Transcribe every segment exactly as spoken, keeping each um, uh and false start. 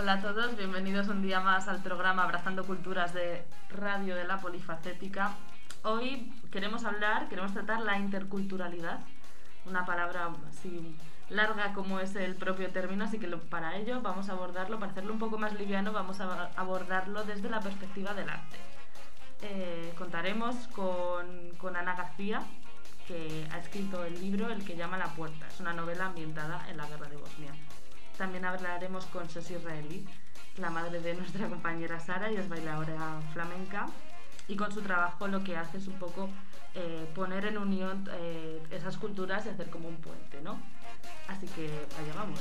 Hola a todos, bienvenidos un día más al programa Abrazando Culturas de Radio de la Polifacética. Hoy queremos hablar, queremos tratar la interculturalidad, una palabra así larga como es el propio término, así que lo, para ello vamos a abordarlo, para hacerlo un poco más liviano, vamos a abordarlo desde la perspectiva del arte. Eh, contaremos con, con Ana García, que ha escrito el libro El que llama a la puerta. Es una novela ambientada en la guerra de Bosnia. También hablaremos con Sosi Israeli, la madre de nuestra compañera Sara, y es bailadora flamenca, y con su trabajo lo que hace es un poco eh, poner en unión eh, esas culturas y hacer como un puente, ¿no? Así que allá vamos.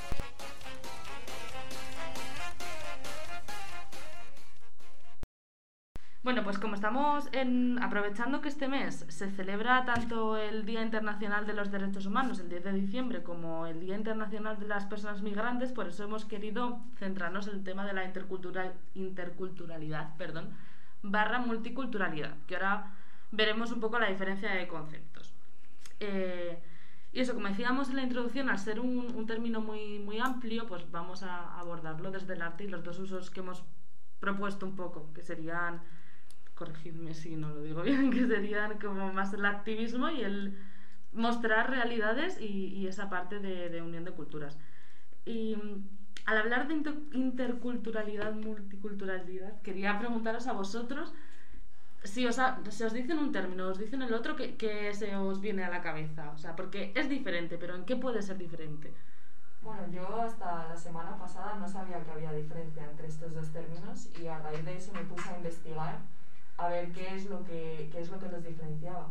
Bueno, pues como estamos en, aprovechando que este mes se celebra tanto el Día Internacional de los Derechos Humanos, el diez de diciembre, como el Día Internacional de las Personas Migrantes, por eso hemos querido centrarnos en el tema de la intercultural, interculturalidad perdón, barra multiculturalidad, que ahora veremos un poco la diferencia de conceptos. Eh, y eso, como decíamos en la introducción, al ser un, un término muy, muy amplio, pues vamos a abordarlo desde el arte y los dos usos que hemos propuesto un poco, que serían, corregidme si no lo digo bien, que serían como más el activismo y el mostrar realidades y, y esa parte de, de unión de culturas. Y al hablar de inter interculturalidad, multiculturalidad, quería preguntaros a vosotros si os, ha, si os dicen un término, os dicen el otro, ¿qué, qué se os viene a la cabeza? O sea, porque es diferente, pero ¿en qué puede ser diferente? Bueno, yo hasta la semana pasada no sabía que había diferencia entre estos dos términos y a raíz de eso me puse a investigar a ver qué es lo que, qué es lo que los diferenciaba.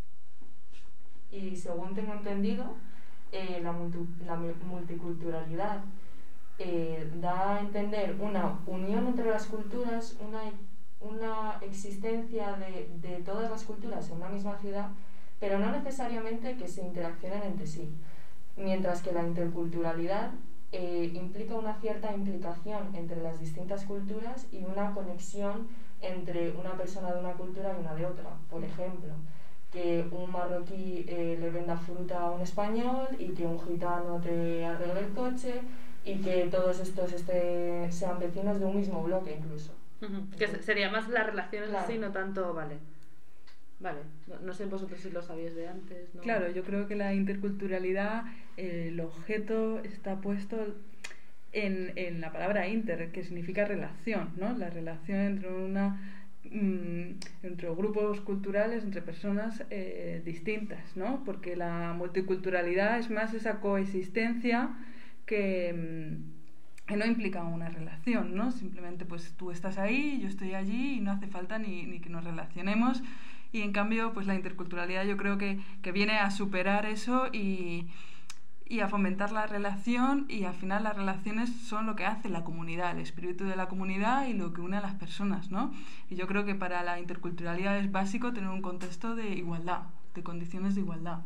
Y según tengo entendido, eh, la, multi, la multiculturalidad eh, da a entender una unión entre las culturas, una, una existencia de, de todas las culturas en una misma ciudad, pero no necesariamente que se interaccionen entre sí. Mientras que la interculturalidad eh, implica una cierta implicación entre las distintas culturas y una conexión entre una persona de una cultura y una de otra. Por ejemplo, que un marroquí eh, le venda fruta a un español y que un gitano te arregle el coche y que todos estos este, sean vecinos de un mismo bloque incluso. Uh-huh. Que sería más las relaciones claro. así, no tanto, vale. Vale, no, no sé vosotros si lo sabíais de antes, ¿no? Claro, yo creo que la interculturalidad, eh, el objeto está puesto en, en la palabra inter, que significa relación, ¿no? La relación entre una mmm, entre grupos culturales, entre personas eh, distintas, ¿no? Porque la multiculturalidad es más esa coexistencia que, que no implica una relación, ¿no? Simplemente pues tú estás ahí, yo estoy allí y no hace falta ni, ni que nos relacionemos. Y en cambio, pues la interculturalidad yo creo que, que viene a superar eso y, y a fomentar la relación, y al final las relaciones son lo que hace la comunidad, el espíritu de la comunidad y lo que une a las personas, ¿no? Y yo creo que para la interculturalidad es básico tener un contexto de igualdad, de condiciones de igualdad.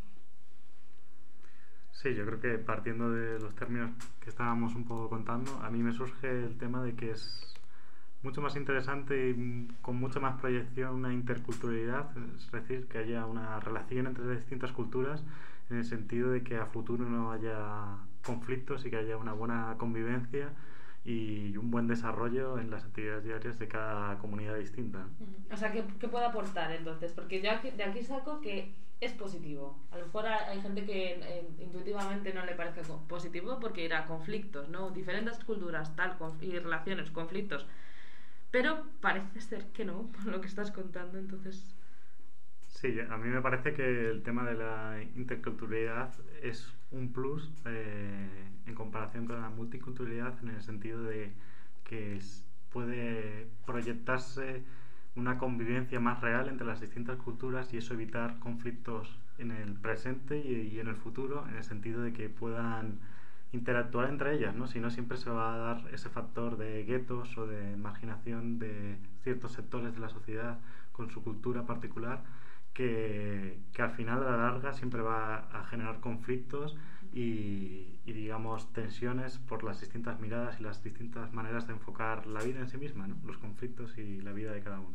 Sí, yo creo que partiendo de los términos que estábamos un poco contando, a mí me surge el tema de que es mucho más interesante y con mucha más proyección una interculturalidad, es decir, que haya una relación entre distintas culturas en el sentido de que a futuro no haya conflictos y que haya una buena convivencia y un buen desarrollo en las actividades diarias de cada comunidad distinta. Uh-huh. O sea, ¿qué, qué puede aportar entonces? Porque yo aquí, de aquí saco que es positivo. A lo mejor hay gente que eh, intuitivamente no le parece positivo porque irá a conflictos, ¿no? Diferentes culturas, tal, conf- y relaciones, conflictos. Pero parece ser que no, por lo que estás contando, entonces... Sí, a mí me parece que el tema de la interculturalidad es un plus eh, en comparación con la multiculturalidad, en el sentido de que es, puede proyectarse una convivencia más real entre las distintas culturas y eso evitar conflictos en el presente y, y en el futuro, en el sentido de que puedan interactuar entre ellas, ¿no? Si no, siempre se va a dar ese factor de guetos o de marginación de ciertos sectores de la sociedad con su cultura particular, que, que al final a la larga siempre va a generar conflictos y, y digamos tensiones por las distintas miradas y las distintas maneras de enfocar la vida en sí misma, ¿no? Los conflictos y la vida de cada uno.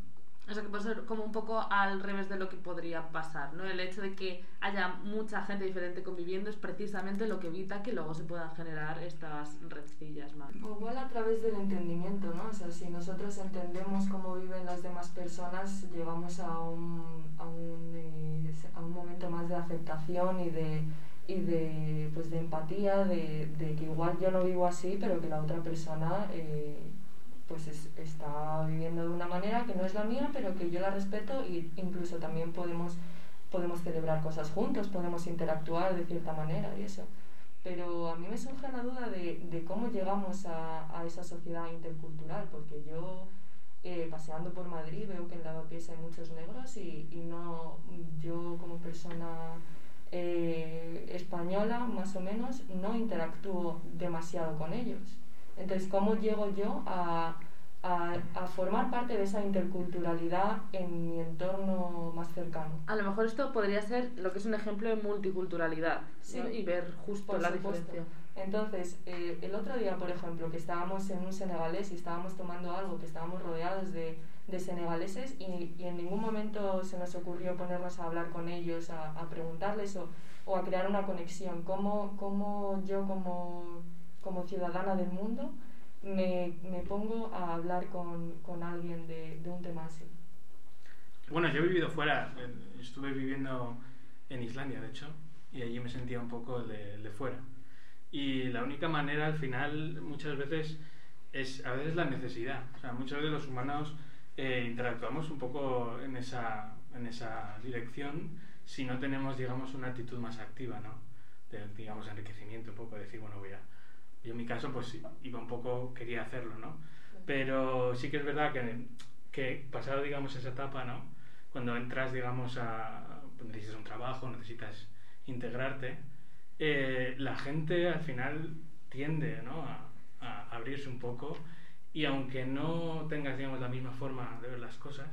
O sea, que puede ser como un poco al revés de lo que podría pasar, ¿no? El hecho de que haya mucha gente diferente conviviendo es precisamente lo que evita que luego se puedan generar estas rencillas más. O igual a través del entendimiento, ¿no? O sea, si nosotros entendemos cómo viven las demás personas, llegamos a un, a un, eh, a un momento más de aceptación y de, y de, pues de empatía, de, de que igual yo no vivo así, pero que la otra persona... Eh, pues es, está viviendo de una manera que no es la mía, pero que yo la respeto, y incluso también podemos, podemos celebrar cosas juntos, podemos interactuar de cierta manera y eso. Pero a mí me surge la duda de, de cómo llegamos a, a esa sociedad intercultural, porque yo eh, paseando por Madrid veo que en Lavapiés hay muchos negros y, y no, yo como persona eh, española más o menos no interactúo demasiado con ellos. Entonces, ¿cómo llego yo a, a, a formar parte de esa interculturalidad en mi entorno más cercano? A lo mejor esto podría ser lo que es un ejemplo de multiculturalidad, sí, ¿no? Y ver justo por la supuesto. diferencia. Entonces, eh, el otro día, por ejemplo, que estábamos en un senegalés y estábamos tomando algo, que estábamos rodeados de, de senegaleses y, y en ningún momento se nos ocurrió ponernos a hablar con ellos, a, a preguntarles o, o a crear una conexión. ¿Cómo, cómo yo como... como ciudadana del mundo, me, me pongo a hablar con, con alguien de, de un tema así? Bueno, yo he vivido fuera, estuve viviendo en Islandia, de hecho, y allí me sentía un poco de, de fuera. Y la única manera, al final, muchas veces, es a veces la necesidad. O sea, muchas veces los humanos eh, interactuamos un poco en esa, en esa dirección si no tenemos, digamos, una actitud más activa, ¿no? De, digamos, enriquecimiento, un poco, de decir, bueno, voy a... Yo en mi caso pues iba un poco, quería hacerlo, ¿no? Pero sí que es verdad que, que pasado, digamos, esa etapa, ¿no? Cuando entras, digamos, a... necesitas un trabajo, necesitas integrarte, eh, la gente al final tiende, ¿no? a, a abrirse un poco, y aunque no tengas, digamos, la misma forma de ver las cosas,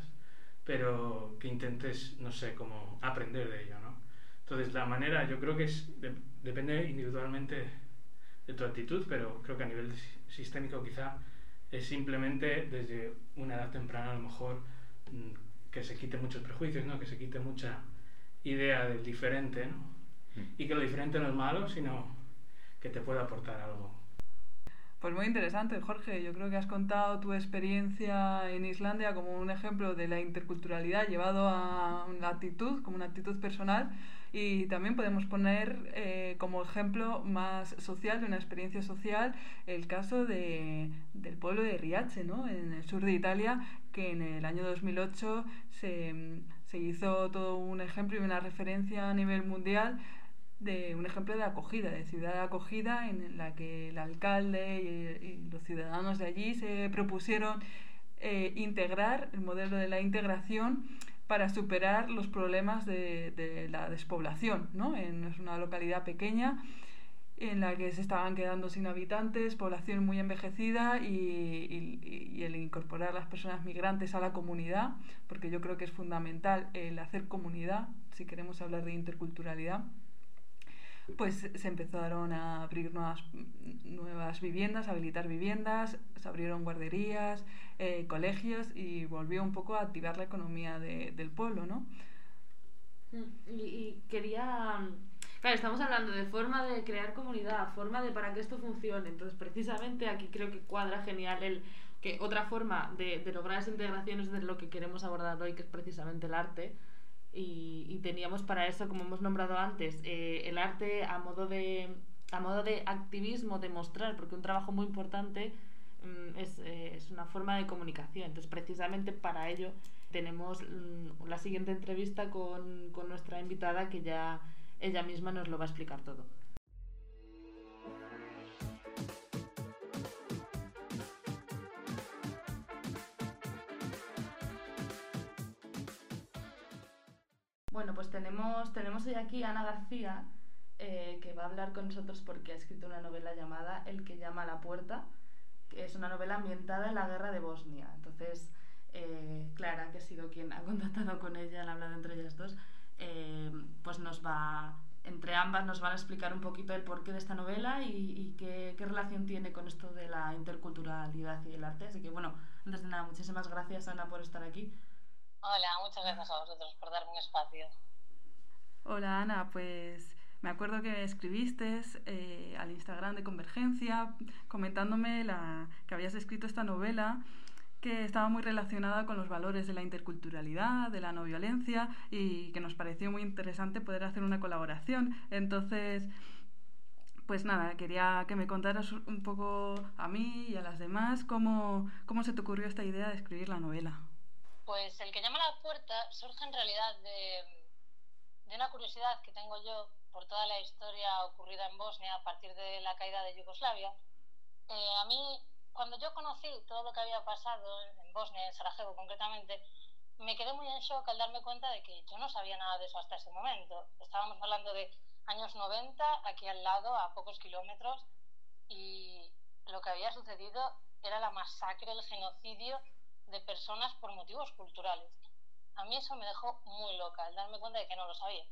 pero que intentes, no sé, como aprender de ello, ¿no? Entonces la manera, yo creo que es, de, depende individualmente de tu actitud, pero creo que a nivel sistémico quizá es simplemente desde una edad temprana a lo mejor que se quite muchos prejuicios, ¿no? Que se quite mucha idea del diferente, ¿no? Y que lo diferente no es malo, sino que te puede aportar algo. Pues muy interesante, Jorge. Yo creo que has contado tu experiencia en Islandia como un ejemplo de la interculturalidad llevado a la actitud, como una actitud personal, y también podemos poner eh, como ejemplo más social, de una experiencia social, el caso de, del pueblo de Riace, ¿no? En el sur de Italia, que en el año dos mil ocho se, se hizo todo un ejemplo y una referencia a nivel mundial de un ejemplo de acogida, de ciudad de acogida, en la que el alcalde y, y los ciudadanos de allí se propusieron eh, integrar el modelo de la integración para superar los problemas de, de la despoblación, ¿no? En, es una localidad pequeña en la que se estaban quedando sin habitantes, población muy envejecida, y, y, y el incorporar a las personas migrantes a la comunidad, porque yo creo que es fundamental el hacer comunidad si queremos hablar de interculturalidad. Pues se empezaron a abrir nuevas, nuevas viviendas, a habilitar viviendas, se abrieron guarderías, eh, colegios, y volvió un poco a activar la economía de, del pueblo, ¿no? Y, y quería... Claro, estamos hablando de forma de crear comunidad, forma de para que esto funcione. Entonces, precisamente aquí creo que cuadra genial el que otra forma de, de lograr esa integración es de lo que queremos abordar hoy, que es precisamente el arte. Y, y teníamos para eso, como hemos nombrado antes, eh, el arte a modo de a modo de activismo, de mostrar, porque un trabajo muy importante mm, es, eh, es una forma de comunicación. Entonces, precisamente para ello tenemos mm, la siguiente entrevista con, con nuestra invitada, que ya ella misma nos lo va a explicar todo. Bueno, pues tenemos, tenemos hoy aquí a Ana García, eh, que va a hablar con nosotros porque ha escrito una novela llamada El que llama a la puerta, que es una novela ambientada en la guerra de Bosnia. Entonces, eh, Clara, que ha sido quien ha contactado con ella, han hablado entre ellas dos, eh, pues nos va, entre ambas nos van a explicar un poquito el porqué de esta novela y, y qué, qué relación tiene con esto de la interculturalidad y el arte. Así que bueno, antes de nada, muchísimas gracias, Ana, por estar aquí. Hola, muchas gracias a vosotros por darme un espacio. Hola Ana, pues me acuerdo que me escribiste eh, al Instagram de Convergencia comentándome la, que habías escrito esta novela que estaba muy relacionada con los valores de la interculturalidad, de la no violencia y que nos pareció muy interesante poder hacer una colaboración. Entonces, pues nada, quería que me contaras un poco a mí y a las demás cómo, cómo se te ocurrió esta idea de escribir la novela. Pues el que llama a la puerta surge en realidad de, de una curiosidad que tengo yo por toda la historia ocurrida en Bosnia a partir de la caída de Yugoslavia. Eh, a mí, cuando yo conocí todo lo que había pasado en Bosnia, en Sarajevo concretamente, me quedé muy en shock al darme cuenta de que yo no sabía nada de eso hasta ese momento. Estábamos hablando de años noventa, aquí al lado, a pocos kilómetros, y lo que había sucedido era la masacre, el genocidio de personas por motivos culturales. A mí eso me dejó muy loca, al darme cuenta de que no lo sabía.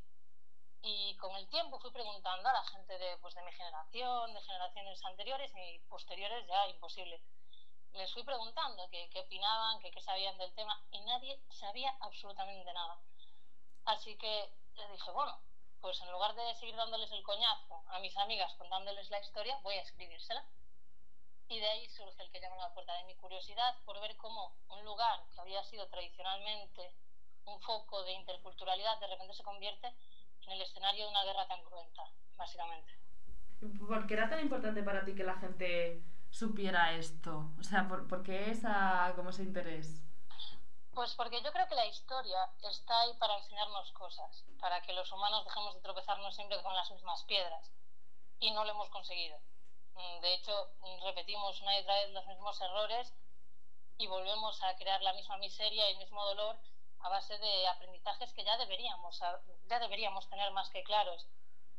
Y con el tiempo fui preguntando a la gente de, pues, de mi generación, de generaciones anteriores y posteriores, ya imposible. Les fui preguntando qué, qué opinaban, qué, qué sabían del tema, y nadie sabía absolutamente nada. Así que les dije, bueno, pues en lugar de seguir dándoles el coñazo a mis amigas contándoles la historia, voy a escribírsela. Y de ahí surge el que llama a la puerta, de mi curiosidad por ver cómo un lugar que había sido tradicionalmente un foco de interculturalidad de repente se convierte en el escenario de una guerra tan cruenta, básicamente. ¿Por qué era tan importante para ti que la gente supiera esto? O sea, ¿por, ¿por qué esa, como ese interés? Pues porque yo creo que la historia está ahí para enseñarnos cosas, para que los humanos dejemos de tropezarnos siempre con las mismas piedras. Y no lo hemos conseguido. De hecho, repetimos una y otra vez los mismos errores y volvemos a crear la misma miseria y el mismo dolor a base de aprendizajes que ya deberíamos, ya deberíamos tener más que claros.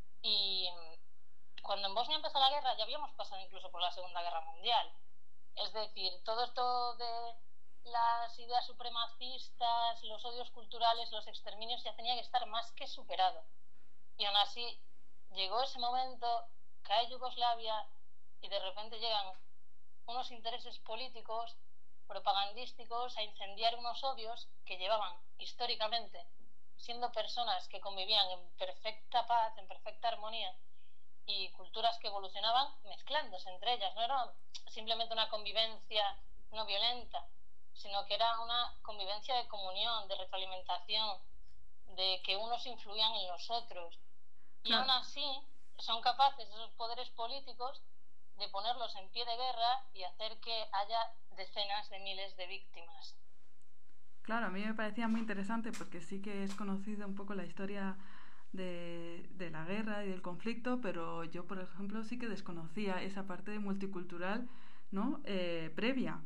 Y cuando en Bosnia empezó la guerra ya habíamos pasado incluso por la Segunda Guerra Mundial. Es decir, todo esto de las ideas supremacistas, los odios culturales, los exterminios ya tenía que estar más que superado. Y aún así llegó ese momento, cae Yugoslavia y de repente llegan unos intereses políticos, propagandísticos a incendiar unos odios que llevaban históricamente siendo personas que convivían en perfecta paz, en perfecta armonía, y culturas que evolucionaban mezclándose entre ellas. No era simplemente una convivencia no violenta, sino que era una convivencia de comunión, de retroalimentación, de que unos influían en los otros. Y aún así son capaces esos poderes políticos de ponerlos en pie de guerra y hacer que haya decenas de miles de víctimas. Claro, a mí me parecía muy interesante porque sí que es conocido un poco la historia de, de la guerra y del conflicto, pero yo, por ejemplo, sí que desconocía esa parte multicultural, ¿no? Eh, previa.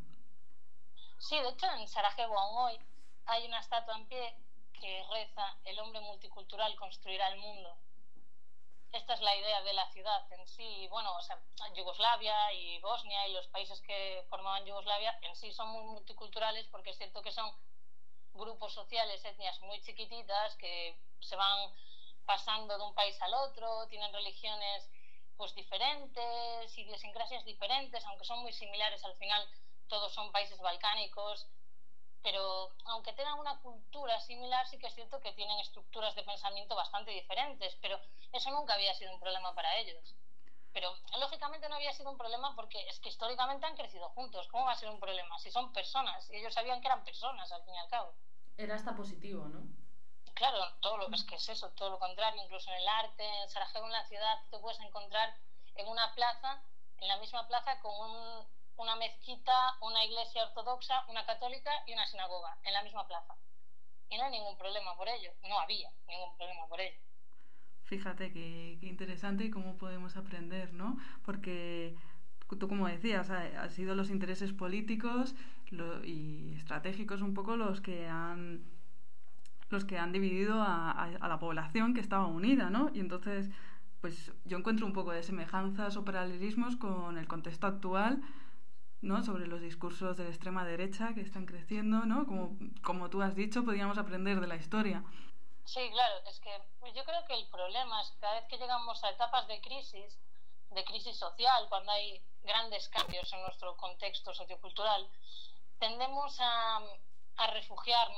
Sí, de hecho en Sarajevo aún hoy hay una estatua en pie que reza: el hombre multicultural construirá el mundo. Esta es la idea de la ciudad en sí. Bueno, o sea, Yugoslavia y Bosnia y los países que formaban Yugoslavia en sí son muy multiculturales, porque es cierto que son grupos sociales, etnias muy chiquititas que se van pasando de un país al otro, tienen religiones pues diferentes, idiosincrasias diferentes, aunque son muy similares, al final todos son países balcánicos, pero aunque tengan una cultura similar, sí que es cierto que tienen estructuras de pensamiento bastante diferentes, pero eso nunca había sido un problema para ellos. Pero lógicamente no había sido un problema porque es que históricamente han crecido juntos. ¿Cómo va a ser un problema? Si son personas, y ellos sabían que eran personas al fin y al cabo. Era hasta positivo, ¿no? Claro, todo lo que es que es eso, todo lo contrario. Incluso en el arte, en Sarajevo, en la ciudad, te puedes encontrar en una plaza, en la misma plaza, con un, una mezquita, una iglesia ortodoxa, una católica y una sinagoga, en la misma plaza. Y no hay ningún problema por ello, no había ningún problema por ello. Fíjate qué, qué interesante y cómo podemos aprender, ¿no? Porque tú, como decías, han sido los intereses políticos lo, y estratégicos un poco los que han los que han dividido a, a, a la población que estaba unida, ¿no? Y entonces, pues yo encuentro un poco de semejanzas o paralelismos con el contexto actual, ¿no? Sobre los discursos de la extrema derecha que están creciendo, ¿no? Como, como tú has dicho, podríamos aprender de la historia. Sí, claro, es que yo creo que el problema es que cada vez que llegamos a etapas de crisis, de crisis social, cuando hay grandes cambios en nuestro contexto sociocultural, tendemos a, a refugiarnos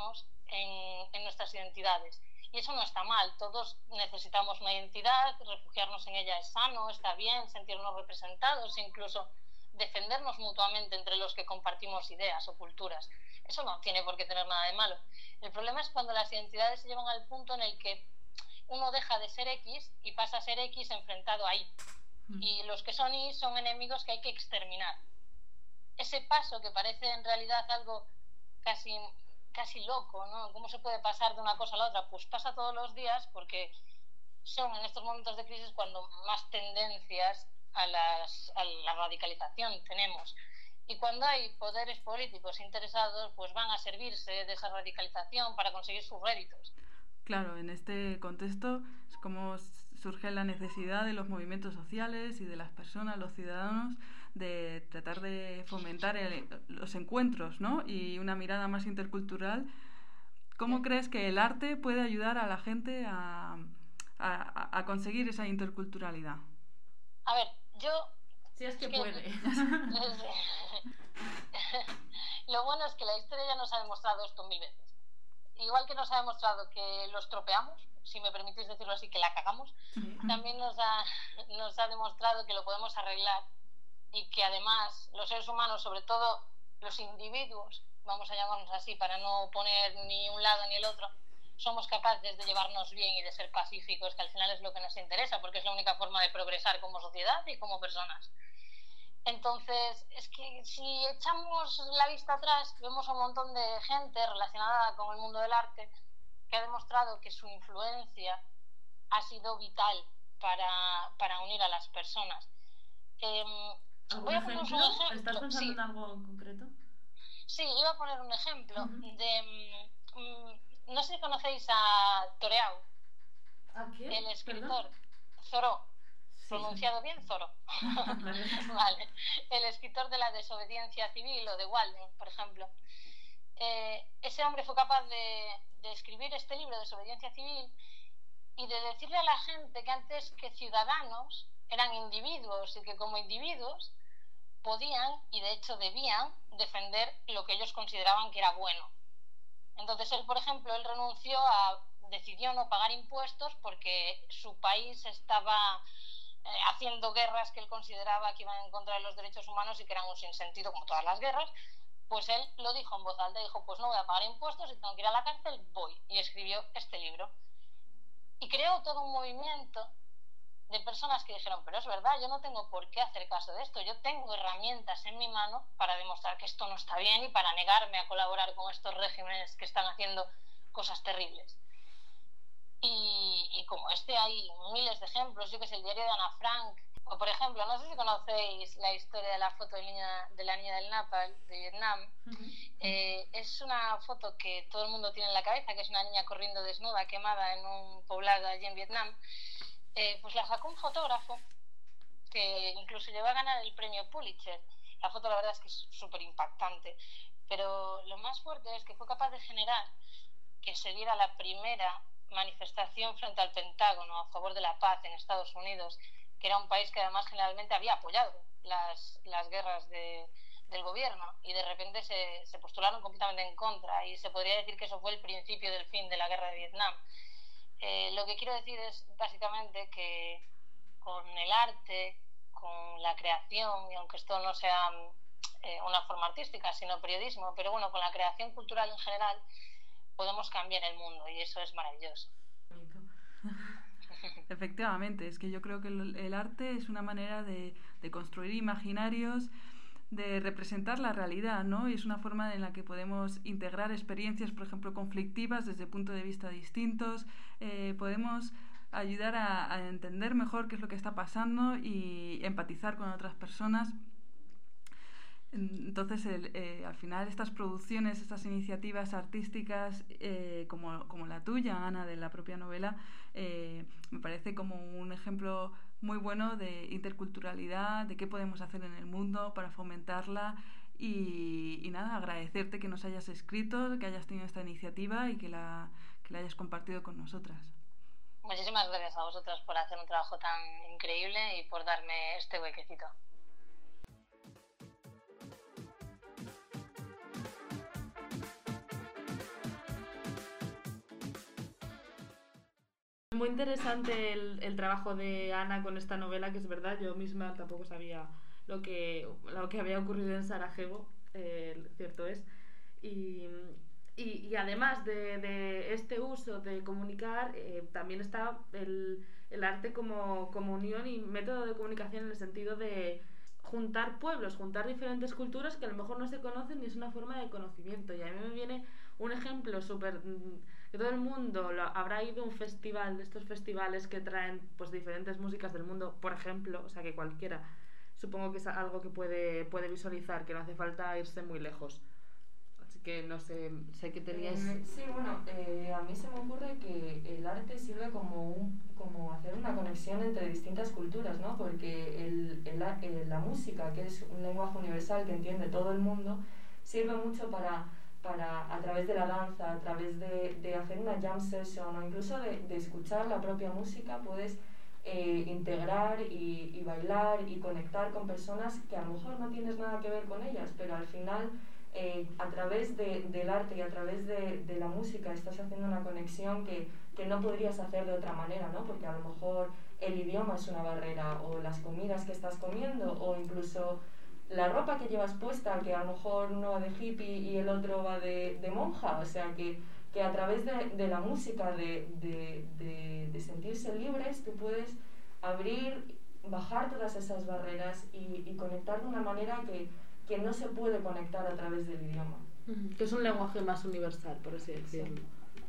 en, en nuestras identidades. Y eso no está mal, todos necesitamos una identidad, refugiarnos en ella es sano, está bien, sentirnos representados, incluso defendernos mutuamente entre los que compartimos ideas o culturas. Eso no tiene por qué tener nada de malo. El problema es cuando las identidades se llevan al punto en el que uno deja de ser X y pasa a ser X enfrentado a Y. Y los que son Y son enemigos que hay que exterminar. Ese paso, que parece en realidad algo casi, casi loco, ¿no? ¿Cómo se puede pasar de una cosa a la otra? Pues pasa todos los días, porque son en estos momentos de crisis cuando más tendencias a, las, a la radicalización tenemos. Y cuando hay poderes políticos interesados, pues van a servirse de esa radicalización para conseguir sus réditos. Claro, en este contexto es como surge la necesidad de los movimientos sociales y de las personas, los ciudadanos, de tratar de fomentar el, los encuentros, ¿no? Y una mirada más intercultural. ¿Cómo crees que el arte puede ayudar a la gente a, a, a conseguir esa interculturalidad? A ver, yo... Si es que, que puede. Lo bueno es que la historia ya nos ha demostrado esto mil veces. Igual que nos ha demostrado que lo estropeamos, si me permitís decirlo así, que la cagamos, sí. También nos ha, nos ha demostrado que lo podemos arreglar y que además los seres humanos, sobre todo los individuos, vamos a llamarnos así para no poner ni un lado ni el otro, somos capaces de llevarnos bien y de ser pacíficos, que al final es lo que nos interesa, porque es la única forma de progresar como sociedad y como personas. Entonces, es que si echamos la vista atrás, vemos a un montón de gente relacionada con el mundo del arte que ha demostrado que su influencia ha sido vital para, para unir a las personas. Eh, voy a poner un ejemplo. ¿Estás pensando sí. en algo en concreto? Sí, iba a poner un ejemplo uh-huh. de... Um, no sé si conocéis a Thoreau. ¿A quién? El escritor. Thoreau. Sí. Pronunciado bien, Zoro. Vale. El escritor de La desobediencia civil o de Walden, por ejemplo. Eh, ese hombre fue capaz de, de escribir este libro, Desobediencia civil, y de decirle a la gente que antes que ciudadanos eran individuos y que como individuos podían, y de hecho debían, defender lo que ellos consideraban que era bueno. Entonces él, por ejemplo, él renunció a, decidió no pagar impuestos porque su país estaba eh, haciendo guerras que él consideraba que iban en contra de los derechos humanos y que eran un sinsentido como todas las guerras. Pues él lo dijo en voz alta, dijo, pues no voy a pagar impuestos y tengo que ir a la cárcel, voy. Y escribió este libro. Y creó todo un movimiento de personas que dijeron, pero es verdad, yo no tengo por qué hacer caso de esto, yo tengo herramientas en mi mano para demostrar que esto no está bien y para negarme a colaborar con estos regímenes que están haciendo cosas terribles. Y, y como este hay miles de ejemplos, yo que sé, el diario de Ana Frank, o por ejemplo, no sé si conocéis la historia de la foto de, niña, de la niña del Napal de Vietnam. Uh-huh. eh, es una foto que todo el mundo tiene en la cabeza, que es una niña corriendo desnuda, quemada en un poblado allí en Vietnam. Eh, pues la sacó un fotógrafo que incluso llegó a ganar el premio Pulitzer. La foto la verdad es que es súper impactante, pero lo más fuerte es que fue capaz de generar que se diera la primera manifestación frente al Pentágono a favor de la paz en Estados Unidos, que era un país que además generalmente había apoyado las, las guerras de, del gobierno, y de repente se, se postularon completamente en contra, y se podría decir que eso fue el principio del fin de la guerra de Vietnam. Eh, lo que quiero decir es básicamente que con el arte, con la creación, y aunque esto no sea eh, una forma artística, sino periodismo, pero bueno, con la creación cultural en general, podemos cambiar el mundo, y eso es maravilloso. Efectivamente, es que yo creo que el, el arte es una manera de, de construir imaginarios, de representar la realidad, ¿no? Y es una forma en la que podemos integrar experiencias, por ejemplo, conflictivas desde puntos de vista distintos. Eh, podemos ayudar a, a entender mejor qué es lo que está pasando y empatizar con otras personas. Entonces, el, eh, al final, estas producciones, estas iniciativas artísticas, eh, como, como la tuya, Ana, de la propia novela, eh, me parece como un ejemplo muy bueno de interculturalidad, de qué podemos hacer en el mundo para fomentarla. Y, y nada, agradecerte que nos hayas escrito, que hayas tenido esta iniciativa y que la, que la hayas compartido con nosotras. Muchísimas gracias a vosotras por hacer un trabajo tan increíble y por darme este huequecito. Muy interesante el, el trabajo de Ana con esta novela, que es verdad, yo misma tampoco sabía lo que, lo que había ocurrido en Sarajevo, eh, cierto es. Y, y, y además de, de este uso de comunicar, eh, también está el, el arte como, como unión y método de comunicación en el sentido de juntar pueblos, juntar diferentes culturas que a lo mejor no se conocen y es una forma de conocimiento. Y a mí me viene un ejemplo súper... que todo el mundo lo, habrá ido a un festival, de estos festivales que traen pues diferentes músicas del mundo, por ejemplo, o sea que cualquiera, supongo que es algo que puede, puede visualizar, que no hace falta irse muy lejos. Así que no sé, sé que teníais... Eh, sí, bueno, eh, a mí se me ocurre que el arte sirve como, un, como hacer una conexión entre distintas culturas, ¿no? Porque el, el, el, la música, que es un lenguaje universal que entiende todo el mundo, sirve mucho para, para a través de la danza, a través de, de hacer una jam session o incluso de, de escuchar la propia música, puedes eh, integrar y, y bailar y conectar con personas que a lo mejor no tienes nada que ver con ellas, pero al final... Eh, a través de, del arte y a través de, de la música estás haciendo una conexión que, que no podrías hacer de otra manera, ¿no? Porque a lo mejor el idioma es una barrera, o las comidas que estás comiendo, o incluso la ropa que llevas puesta, que a lo mejor uno va de hippie y el otro va de, de monja, o sea que, que a través de, de la música, de, de, de, de sentirse libres, tú puedes abrir, bajar todas esas barreras y, y conectar de una manera que que no se puede conectar a través del idioma. Que es un lenguaje más universal, por así decirlo.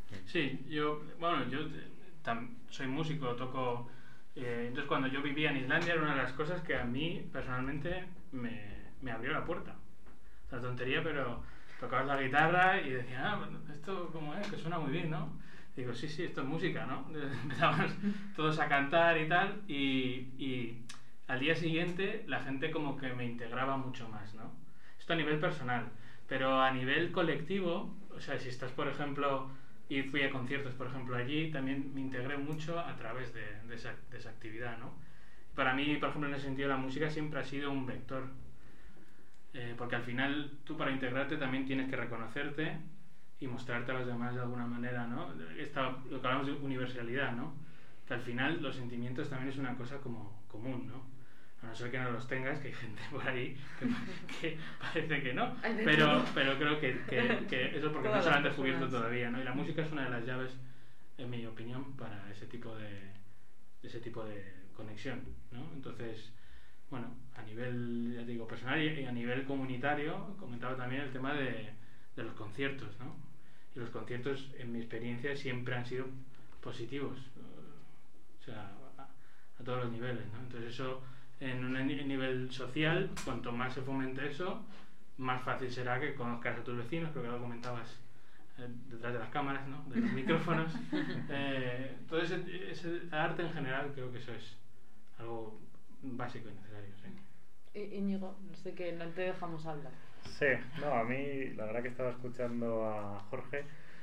Sí, yo, bueno, yo tam, soy músico, toco... Eh, entonces cuando yo vivía en Islandia era una de las cosas que a mí personalmente me, me abrió la puerta. O sea, tontería, pero tocabas la guitarra y decías, ah, esto cómo es, que suena muy bien, ¿no? Y digo, sí, sí, esto es música, ¿no? Empezamos todos a cantar y tal, y... y al día siguiente la gente como que me integraba mucho más, ¿no? Esto a nivel personal, pero a nivel colectivo, o sea, si estás, por ejemplo, y fui a conciertos, por ejemplo, allí, también me integré mucho a través de, de, esa, de esa actividad, ¿no? Para mí, por ejemplo, en ese sentido, la música siempre ha sido un vector, eh, porque al final tú para integrarte también tienes que reconocerte y mostrarte a los demás de alguna manera, ¿no? Esta, lo que hablamos de universalidad, ¿no? Que al final los sentimientos también es una cosa como común, ¿no? A no ser que no los tengas, que hay gente por ahí que, que parece que no, pero, pero creo que, que, que eso es porque no se lo han descubierto todavía, ¿no? Y la música es una de las llaves, en mi opinión, para ese tipo de, ese tipo de conexión, ¿no? Entonces, bueno, a nivel, ya te digo, personal y a nivel comunitario, comentaba también el tema de, de los conciertos, ¿no? Y los conciertos, en mi experiencia, siempre han sido positivos, o sea, a, a todos los niveles, ¿no? Entonces eso... En un nivel social, cuanto más se fomente eso, más fácil será que conozcas a tus vecinos, creo que lo comentabas eh, detrás de las cámaras, ¿no? De los micrófonos. Eh, todo ese, ese arte en general, creo que eso es algo básico y necesario, sí. Íñigo, no sé qué, no te dejamos hablar. Sí, no, a mí la verdad que estaba escuchando a Jorge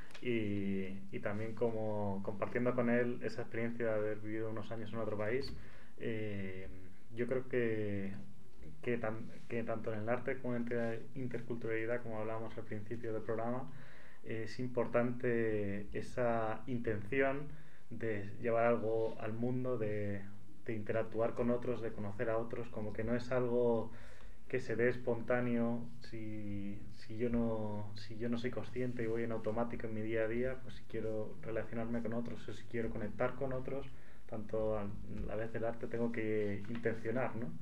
y, y también como compartiendo con él esa experiencia de haber vivido unos años en otro país. Eh, yo creo que, que, tan, que tanto en el arte como en la interculturalidad, como hablábamos al principio del programa, es importante esa intención de llevar algo al mundo, de, de interactuar con otros, de conocer a otros, como que no es algo que se dé espontáneo si, si, yo no, si yo no soy consciente y voy en automático en mi día a día, pues si quiero relacionarme con otros o si quiero conectar con otros, tanto a la vez del arte tengo que intencionar, ¿no?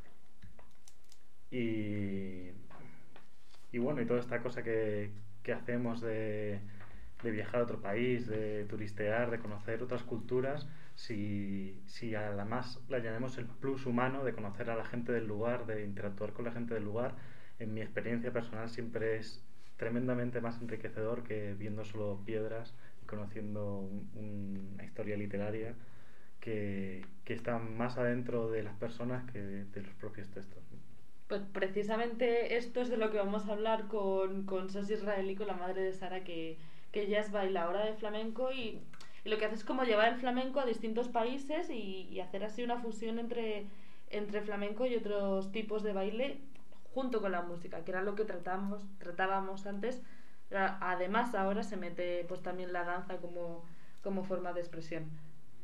Y, y bueno, y toda esta cosa que, que hacemos de, de viajar a otro país, de turistear, de conocer otras culturas, si, si además le añadimos el plus humano de conocer a la gente del lugar, de interactuar con la gente del lugar, en mi experiencia personal siempre es tremendamente más enriquecedor que viendo solo piedras y conociendo un, una historia literaria que, que está más adentro de las personas que de, de los propios textos. Pues precisamente esto es de lo que vamos a hablar con, con Sos Israelí, con la madre de Sara, que, que ella es bailadora de flamenco y, y lo que hace es como llevar el flamenco a distintos países y, y hacer así una fusión entre, entre flamenco y otros tipos de baile junto con la música, que era lo que tratamos, tratábamos antes. Además ahora se mete pues también la danza como, como forma de expresión.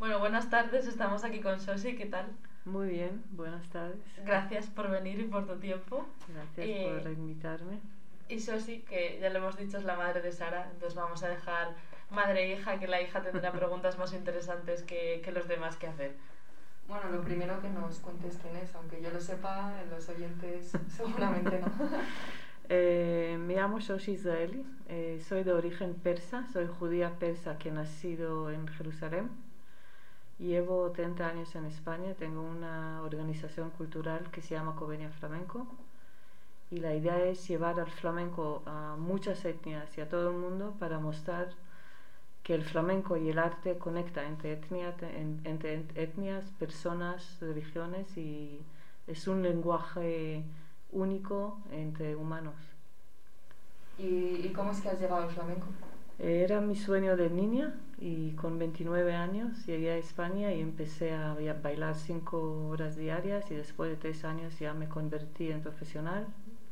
Bueno, buenas tardes, estamos aquí con Sosi, ¿qué tal? Muy bien, buenas tardes. Gracias por venir y por tu tiempo. Gracias Eh, por invitarme. Y Sosi, que ya lo hemos dicho, es la madre de Sara, entonces vamos a dejar madre e hija, que la hija tendrá preguntas más interesantes que, que los demás que hacer. Bueno, lo primero que nos cuentes quién es, aunque yo lo sepa, los oyentes seguramente no. Eh, me llamo Sosi Israeli, eh, soy de origen persa, soy judía persa que he nacido en Jerusalén. Llevo treinta años en España, tengo una organización cultural que se llama Covenia Flamenco y la idea es llevar al flamenco a muchas etnias y a todo el mundo para mostrar que el flamenco y el arte conecta entre, etnia, entre etnias, personas, religiones y es un lenguaje único entre humanos. ¿Y, y cómo es que has llegado al flamenco? Era mi sueño de niña y con veintinueve años llegué a España y empecé a bailar cinco horas diarias y después de tres años ya me convertí en profesional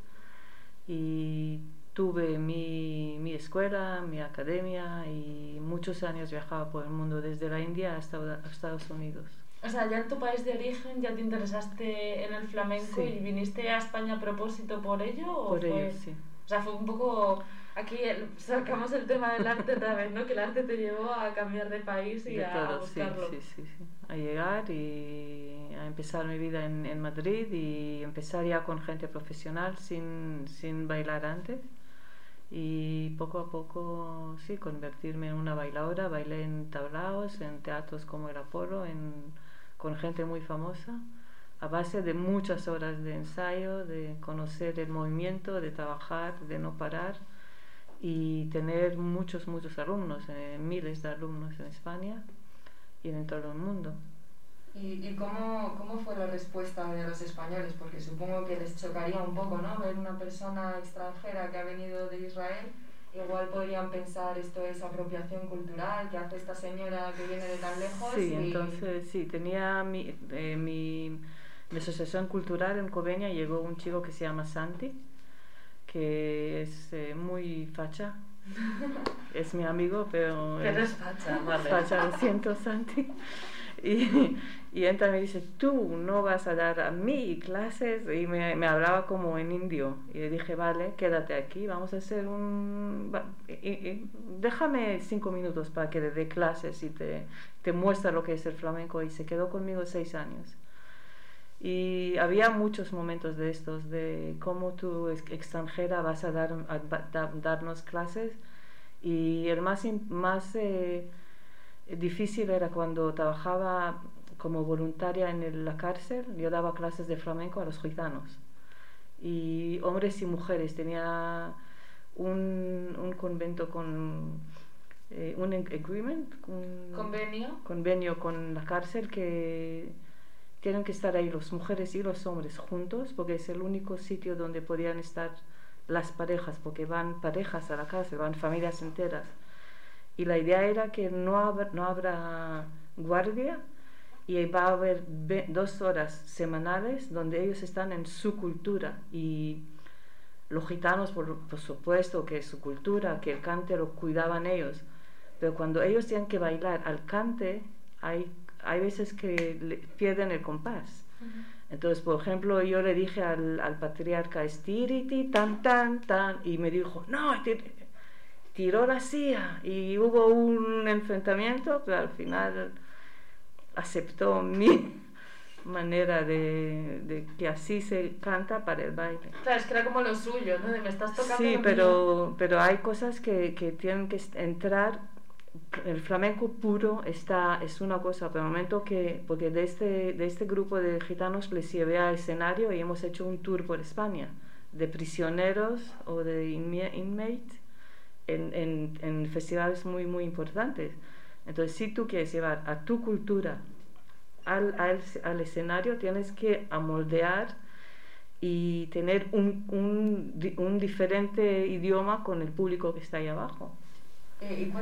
y tuve mi, mi escuela, mi academia y muchos años viajaba por el mundo desde la India hasta Estados Unidos. O sea, ya en tu país de origen ya te interesaste en el flamenco Sí. y viniste a España a propósito por ello, ¿o Por fue... ello, sí. O sea, fue un poco... Aquí el- sacamos el tema del arte otra vez, ¿no? Que el arte te llevó a cambiar de país y De a, todo, a sí, buscarlo. sí, sí, sí. A llegar y a empezar mi vida en, en Madrid y empezar ya con gente profesional sin, sin bailar antes. Y poco a poco, sí, convertirme en una bailadora. Bailé en tablaos, en teatros como el Apolo, en, con gente muy famosa, a base de muchas horas de ensayo, de conocer el movimiento, de trabajar, de no parar y tener muchos, muchos alumnos, eh, miles de alumnos en España y en todo el mundo. ¿Y, y cómo, cómo fue la respuesta de los españoles? Porque supongo que les chocaría un poco, ¿no? Ver una persona extranjera que ha venido de Israel, igual podrían pensar esto es apropiación cultural, que hace esta señora que viene de tan lejos. Sí, y... entonces sí, tenía mi, eh, mi, mi asociación cultural en Covenia, llegó un chico que se llama Santi, que es eh, muy facha, es mi amigo, pero... Pero es es facha, vale. facha, lo siento, Santi. Y, y entonces me dice, tú no vas a dar a mí clases, y me, me hablaba como en indio. Y le dije, vale, quédate aquí, vamos a hacer un... va- y- y- déjame cinco minutos para que le dé clases y te, te muestra lo que es el flamenco. Y se quedó conmigo seis años. Y había muchos momentos de estos, de cómo tú ex- extranjera vas a, dar, a da- darnos clases. Y el más, im- más eh, difícil era cuando trabajaba como voluntaria en el- la cárcel. Yo daba clases de flamenco a los gitanos. Y hombres y mujeres. Tenía un, un convento con... eh, un agreement, un ¿Convenio? convenio con la cárcel que tienen que estar ahí las mujeres y los hombres juntos porque es el único sitio donde podían estar las parejas, porque van parejas a la cárcel, van familias enteras. Y la idea era que no, hab- no habrá guardia y va a haber ve- dos horas semanales donde ellos están en su cultura. Y los gitanos, por, por supuesto, que es su cultura, que el cante lo cuidaban ellos. Pero cuando ellos tienen que bailar al cante, hay, hay veces que le pierden el compás. Entonces, por ejemplo, yo le dije al, al patriarca, estiriti, tan, tan, tan, y me dijo, no, tir- tiró la silla, y hubo un enfrentamiento, pero al final aceptó mi manera de, de que así se canta para el baile. Claro, es que era como lo suyo, ¿no? De me estás tocando Sí, lo mío. pero, pero hay cosas que, que tienen que est- entrar. El flamenco puro está, es una cosa, pero el momento que, porque de este, de este grupo de gitanos les llevé al escenario y hemos hecho un tour por España de prisioneros o de inma- inmates en, en, en festivales muy, muy importantes. Entonces, si tú quieres llevar a tu cultura al, al, al escenario, tienes que amoldear y tener un, un, di- un diferente idioma con el público que está ahí abajo. Eh, y